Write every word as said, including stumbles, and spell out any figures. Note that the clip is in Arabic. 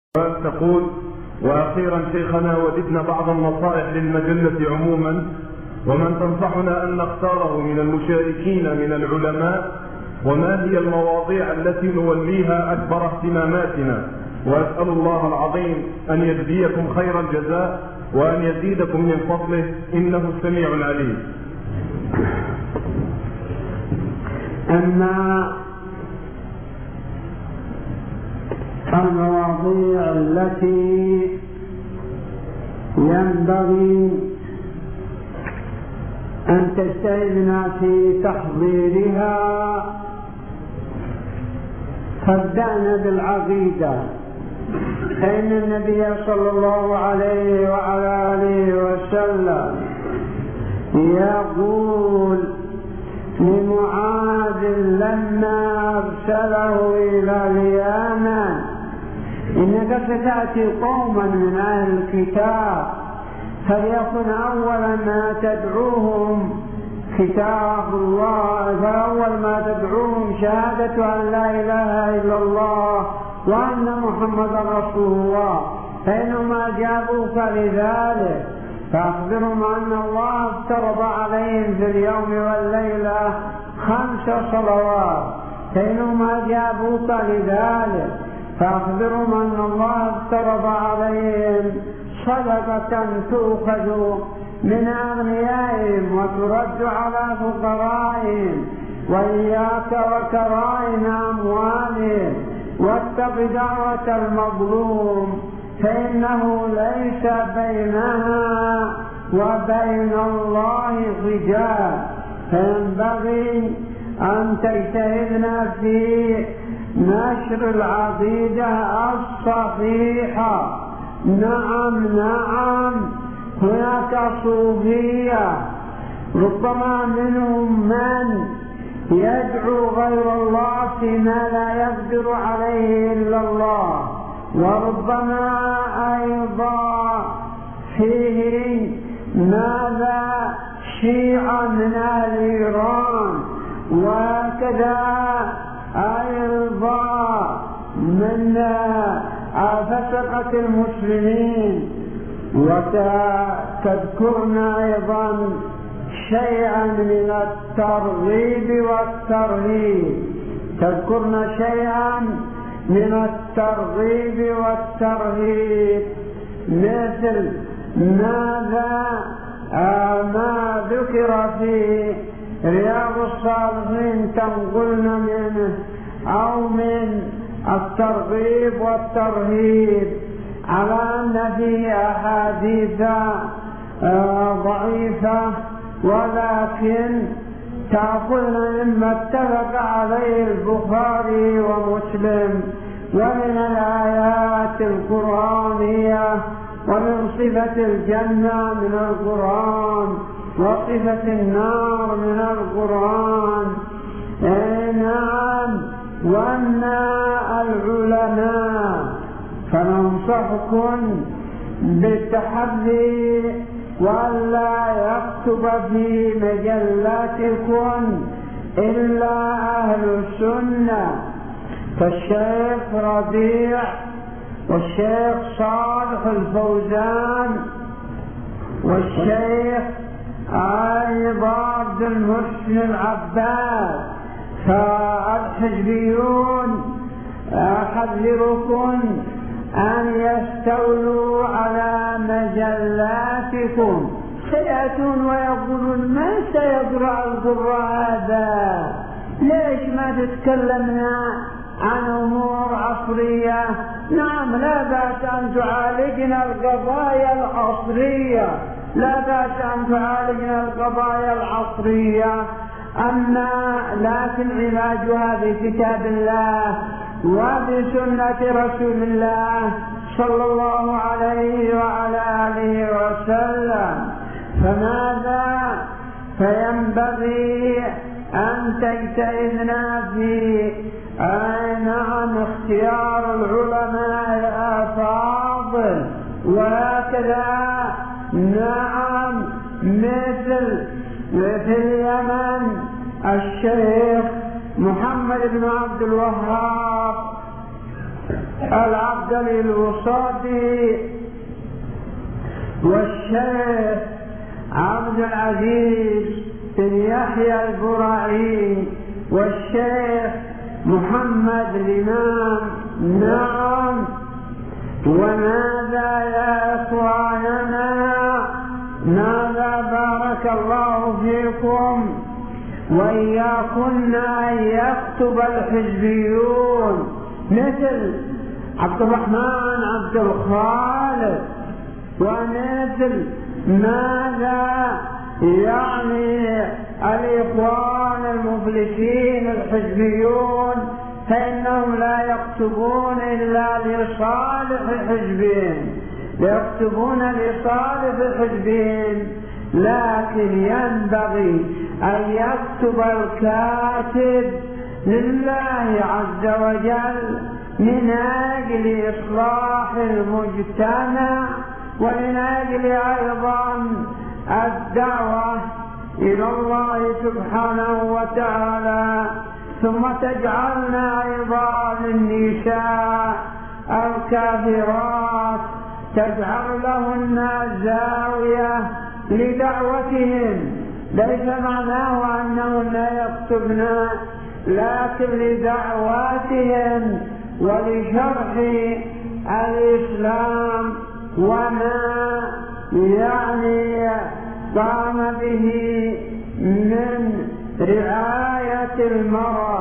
تقول: وأخيرا شيخنا وددنا بعض النصائح للمجلة عموما، ومن تنصحنا أن نختاره من المشاركين من العلماء، وما هي المواضيع التي نوليها أكبر اهتماماتنا؟ وأسأل الله العظيم أن يجزيكم خير الجزاء وأن يزيدكم من فضله إنه السميع العليم. أما المواضيع التي ينبغي أن تجتهدنا في تحضيرها، فابدأنا بالعقيدة، فإن النبي صلى الله عليه وعلى آله وسلم يقول لمعاذ لما أرسله إلى اليمن: إنك ستأتي قوما من أهل الكتاب، فليكن أول ما تدعوهم كتاب الله، فأول ما تدعوهم شهادة أن لا إله إلا الله وأن محمدا رسول الله، فإنهم أجابوك لذلك فأخبرهم أن الله افترض عليهم في اليوم والليلة خمس صلوات، فإنهم أجابوك لذلك فأخبرهم أن الله افترض عليهم صدقة تؤخذ من أغنيائهم وترد على فقرائهم، وإياك وكرائم أموالهم، واتق دعوة المظلوم فإنه ليس بينها وبين الله حجاب. فينبغي أن تجتهدنا في نشر العقيدة الصحيحة. نعم نعم هناك صوفية ربما منهم من يدعو غير الله فيما لا يقدر عليه إلا الله، وربما أيضا فيه ماذا شيعة من أهل إيران، وكذا أيضا من فسقة المسلمين. وتذكرنا أيضا شيئا من الترغيب والترهيب، تذكرنا شيئا من الترغيب والترهيب، مثل ماذا آه ما ذكر في رياض الصالحين تنقلنا منه، أو من الترغيب والترهيب، على أن فيه أحاديث آه ضعيفة، ولكن تأخذنا مما اتفق عليه البخاري ومسلم، ومن الآيات القرآنية، ومن صفة الجنة من القرآن، وصفة النار من القرآن. نعم، وأن العلماء فننصحكم بالتحري وألا يكتب في مجلاتكم إلا أهل السنة، كالشيخ ربيع والشيخ صالح الفوزان والشيخ أيضا عبد المحسن العباد. فالحزبيون أحذركم أن يستولوا على مجلاتكم، سيأتون ويقولون: ما سيقرأ القراء هذا؟ ليش ما تتكلمنا عن أمور عصرية؟ نعم، لا بأس أن تعالجنا القضايا العصرية، لا بأس أن تعالجنا القضايا العصرية، أما لكن علاجها بكتاب الله وبسنة رسول الله صلى الله عليه وعلى آله وسلم. فماذا؟ فينبغي أن تجتهدنا في نعم اختيار العلماء الأفاضل، وهكذا نعم مثل في اليمن الشيخ محمد بن عبد الوهاب العبد الوصادي والشيخ عبد العزيز بن يحيى البرعي والشيخ محمد الإمام. نعم. وماذا يا إخواننا؟ ماذا بارك الله فيكم وإياكن أن يكتب الحزبيون مثل عبد الرحمن عبد الخالق ومثل ماذا يعني الإخوان المفلسين الحزبيون، فإنهم لا يكتبون إلا لصالح حزبهم، يكتبون لصالح حزبهم، لكن ينبغي أن يكتب الكاتب لله عز وجل من أجل إصلاح المجتمع ومن أجل أيضا الدعوة إلى الله سبحانه وتعالى. ثم تجعلنا أيضا النساء الكافرات تجعل لهن زاوية لدعوتهم، ليس معناه أنهن يكتبن، لكن لدعواتهم ولشرح الإسلام وما يعني قام به من رعاية المرأة